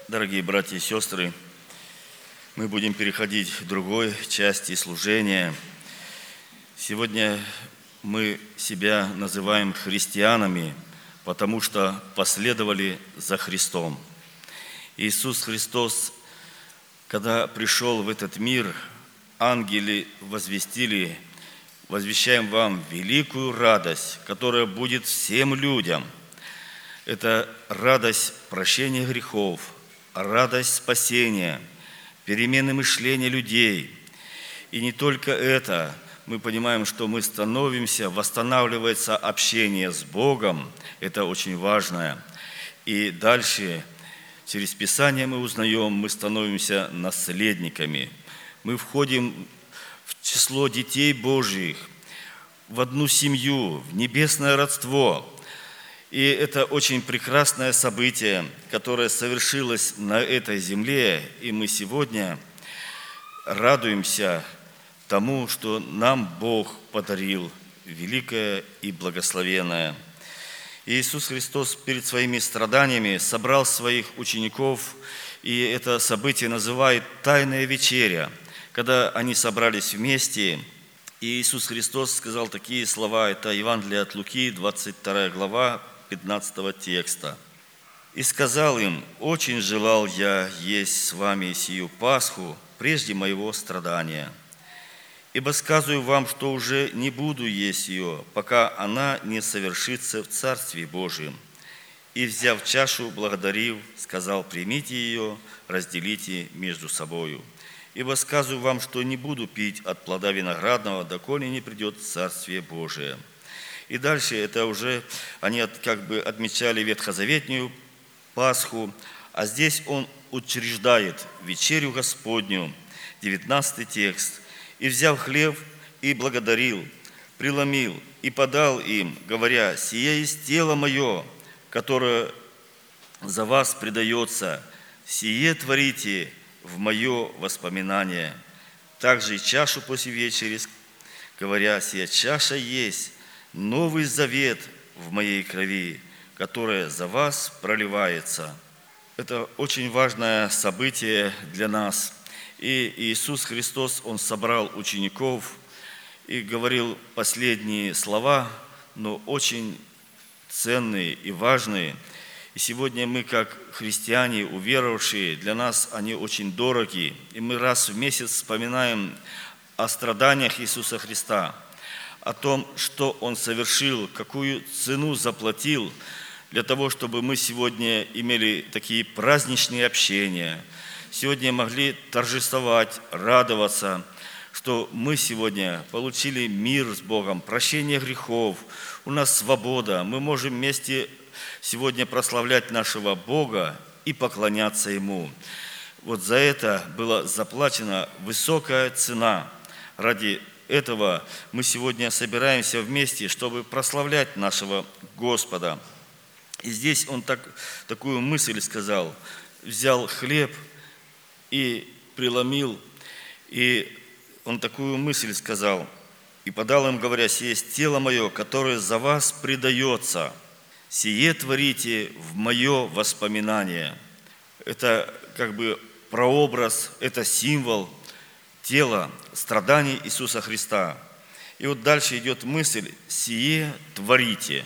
Дорогие братья и сестры, мы будем переходить к другой части служения. Сегодня мы себя называем христианами, потому что последовали за Христом. Иисус Христос, когда пришел в этот мир, ангелы возвещаем вам великую радость, которая будет всем людям. Это радость прощения грехов, радость спасения, перемены мышления людей. И не только это, мы понимаем, что мы становимся, восстанавливается общение с Богом, это очень важно. И дальше, через Писание мы узнаем, мы становимся наследниками. Мы входим в число детей Божьих, в одну семью, в небесное родство. И это очень прекрасное событие, которое совершилось на этой земле, и мы сегодня радуемся тому, что нам Бог подарил великое и благословенное. Иисус Христос перед своими страданиями собрал своих учеников, и это событие называют «Тайная вечеря», когда они собрались вместе. И Иисус Христос сказал такие слова, это Евангелие от Луки, 22 глава, 15 текста. «И сказал им: очень желал я есть с вами сию Пасху прежде моего страдания. Ибо сказываю вам, что уже не буду есть ее, пока она не совершится в Царстве Божьем. И, взяв чашу, благодарив, сказал: примите ее, разделите между собою. Ибо сказываю вам, что не буду пить от плода виноградного, доколе не придет Царствие Божие». И дальше это уже они отмечали ветхозаветную Пасху, а здесь он учреждает вечерю Господню, 19 текст. «И взяв хлеб, и благодарил, преломил, и подал им, говоря: сие есть тело мое, которое за вас предается, сие творите в мое воспоминание. Также и чашу после вечери, говоря: сия чаша есть новый завет в моей крови, которая за вас проливается». Это очень важное событие для нас. И Иисус Христос, Он собрал учеников и говорил последние слова, но очень ценные и важные. И сегодня мы, как христиане, уверовавшие, для нас они очень дороги. И мы раз в месяц вспоминаем о страданиях Иисуса Христа, о том, что Он совершил, какую цену заплатил для того, чтобы мы сегодня имели такие праздничные общения, сегодня могли торжествовать, радоваться, что мы сегодня получили мир с Богом, прощение грехов, у нас свобода, мы можем вместе сегодня прославлять нашего Бога и поклоняться Ему. Вот за это была заплачена высокая цена. Ради этого мы сегодня собираемся вместе, чтобы прославлять нашего Господа. И здесь он такую мысль сказал: взял хлеб и преломил, и он такую мысль сказал, и подал им, говоря: сие есть тело мое, которое за вас предается, сие творите в мое воспоминание. Это прообраз, это символ тела, страданий Иисуса Христа. И вот дальше идет мысль: сие творите.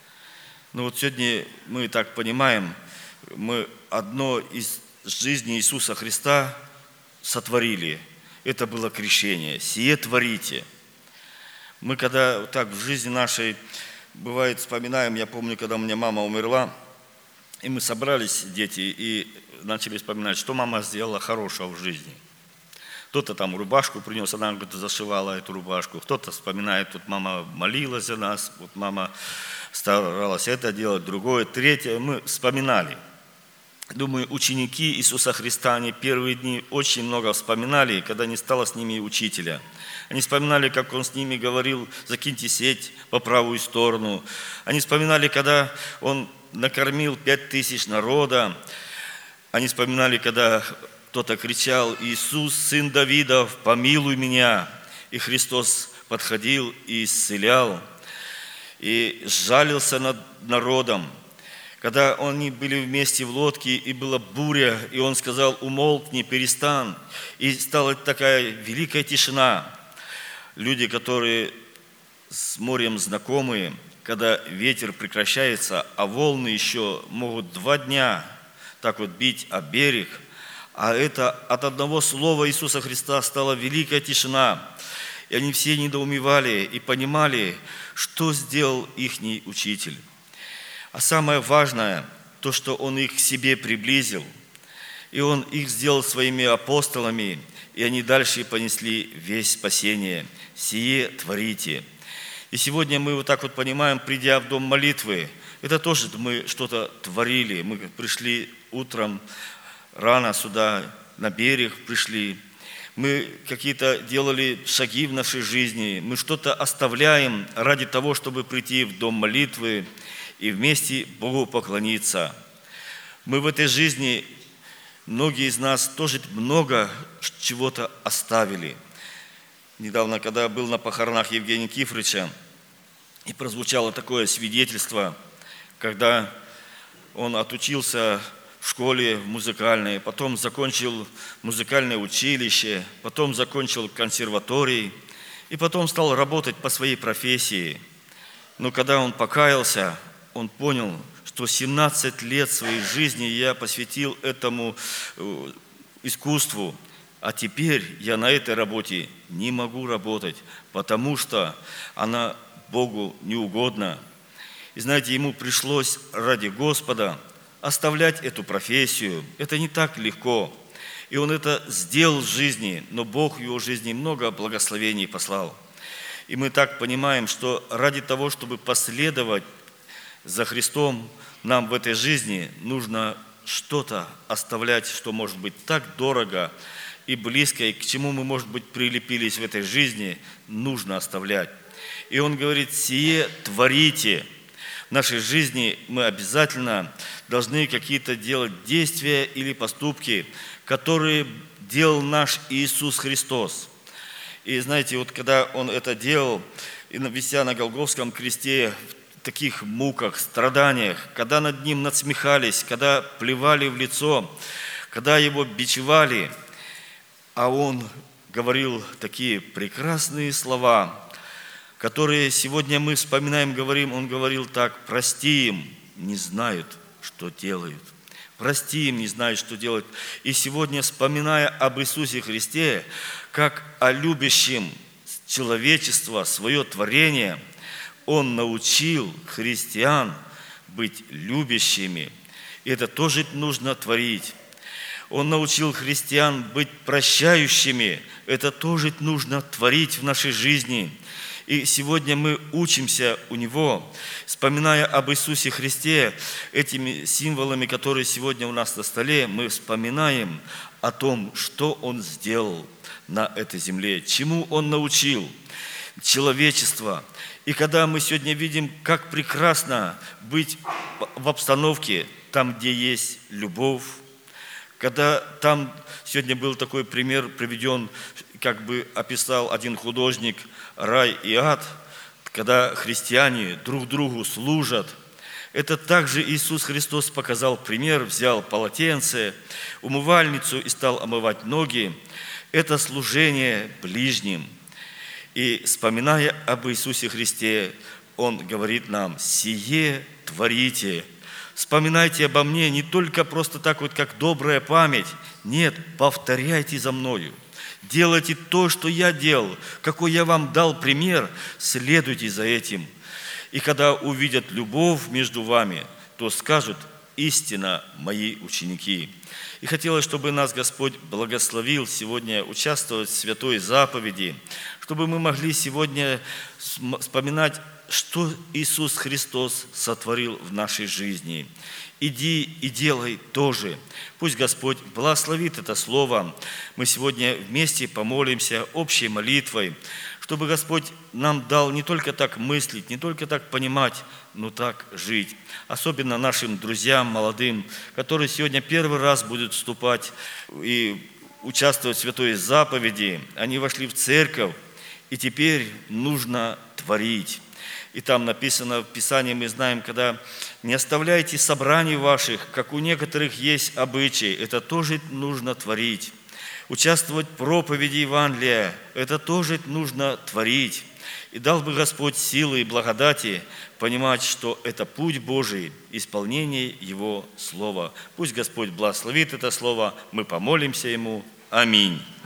Сегодня мы так понимаем, мы одно из жизни Иисуса Христа сотворили. Это было крещение. Сие творите. Мы когда так в жизни нашей, бывает, вспоминаем, я помню, когда у меня мама умерла, и мы собрались, дети, и начали вспоминать, что мама сделала хорошего в жизни. Кто-то там рубашку принес, она зашивала эту рубашку. Кто-то вспоминает, тут мама молилась за нас, вот мама старалась это делать, другое, третье. Мы вспоминали. Думаю, ученики Иисуса Христа, они первые дни очень много вспоминали, когда не стало с ними учителя. Они вспоминали, как Он с ними говорил: закиньте сеть по правую сторону. Они вспоминали, когда Он накормил 5000 народа. Они вспоминали, когда кто-то кричал: Иисус, сын Давидов, помилуй меня. И Христос подходил и исцелял, и сжалился над народом. когда они были вместе в лодке, и была буря, и он сказал: умолкни, перестань. И стала такая великая тишина. Люди, которые с морем знакомые, когда ветер прекращается, а волны еще могут 2 дня так вот бить о берег, а это от одного слова Иисуса Христа стала великая тишина. И они все недоумевали и понимали, что сделал ихний учитель. А самое важное, то, что Он их к себе приблизил, и Он их сделал своими апостолами, и они дальше понесли весть спасения. «Сие творите». И сегодня мы вот так вот понимаем, придя в дом молитвы, это тоже мы что-то творили. Мы пришли утром рано сюда, на берег пришли. Мы какие-то делали шаги в нашей жизни. Мы что-то оставляем ради того, чтобы прийти в дом молитвы и вместе Богу поклониться. Мы в этой жизни, многие из нас тоже много чего-то оставили. Недавно, когда был на похоронах Евгения Кифрича, и прозвучало такое свидетельство, когда он отучился в школе музыкальной, потом закончил музыкальное училище, потом закончил консерваторий, и потом стал работать по своей профессии. Но когда он покаялся, он понял, что 17 лет своей жизни я посвятил этому искусству, а теперь я на этой работе не могу работать, потому что она Богу не угодна. И знаете, ему пришлось ради Господа оставлять эту профессию. Это не так легко. И он это сделал в жизни, но Бог в его жизни много благословений послал. И мы так понимаем, что ради того, чтобы последовать за Христом, нам в этой жизни нужно что-то оставлять, что может быть так дорого и близко, и к чему мы, может быть, прилепились в этой жизни, нужно оставлять. И он говорит: «Сие творите». В нашей жизни мы обязательно должны какие-то делать действия или поступки, которые делал наш Иисус Христос. И знаете, вот когда Он это делал, и вися на Голгофском кресте, в таких муках, страданиях, когда над Ним надсмехались, когда плевали в лицо, когда Его бичевали, а Он говорил такие прекрасные слова, которые сегодня мы вспоминаем, говорим. Он говорил так: «Прости им, не знают, что делают». Прости им, не знают, что делают. И сегодня, вспоминая об Иисусе Христе, как о любящем человечество, свое творение, Он научил христиан быть любящими. И это тоже нужно творить. Он научил христиан быть прощающими. Это тоже нужно творить в нашей жизни. И сегодня мы учимся у Него, вспоминая об Иисусе Христе, этими символами, которые сегодня у нас на столе, мы вспоминаем о том, что Он сделал на этой земле, чему Он научил человечество. И когда мы сегодня видим, как прекрасно быть в обстановке, там, где есть любовь, когда там, сегодня был такой пример приведен, как бы описал один художник, рай и ад, когда христиане друг другу служат. Это также Иисус Христос показал пример, взял полотенце, умывальницу и стал омывать ноги. Это служение ближним. И вспоминая об Иисусе Христе, Он говорит нам: «Сие творите». Вспоминайте обо мне не только просто так вот, как добрая память. Нет, повторяйте за мною. Делайте то, что я делал, какой я вам дал пример, следуйте за этим. И когда увидят любовь между вами, то скажут: истинно мои ученики. И хотелось, чтобы нас Господь благословил сегодня участвовать в святой заповеди, чтобы мы могли сегодня вспоминать, что Иисус Христос сотворил в нашей жизни. Иди и делай тоже. Пусть Господь благословит это слово. Мы сегодня вместе помолимся общей молитвой, чтобы Господь нам дал не только так мыслить, не только так понимать, но так жить. Особенно нашим друзьям молодым, которые сегодня первый раз будут вступать и участвовать в святой заповеди. Они вошли в церковь, и теперь нужно творить. И там написано в Писании, мы знаем, когда не оставляйте собраний ваших, как у некоторых есть обычаи, это тоже нужно творить. Участвовать в проповеди Евангелия, это тоже нужно творить. И дал бы Господь силы и благодати понимать, что это путь Божий, исполнение Его Слова. Пусть Господь благословит это Слово, мы помолимся Ему. Аминь.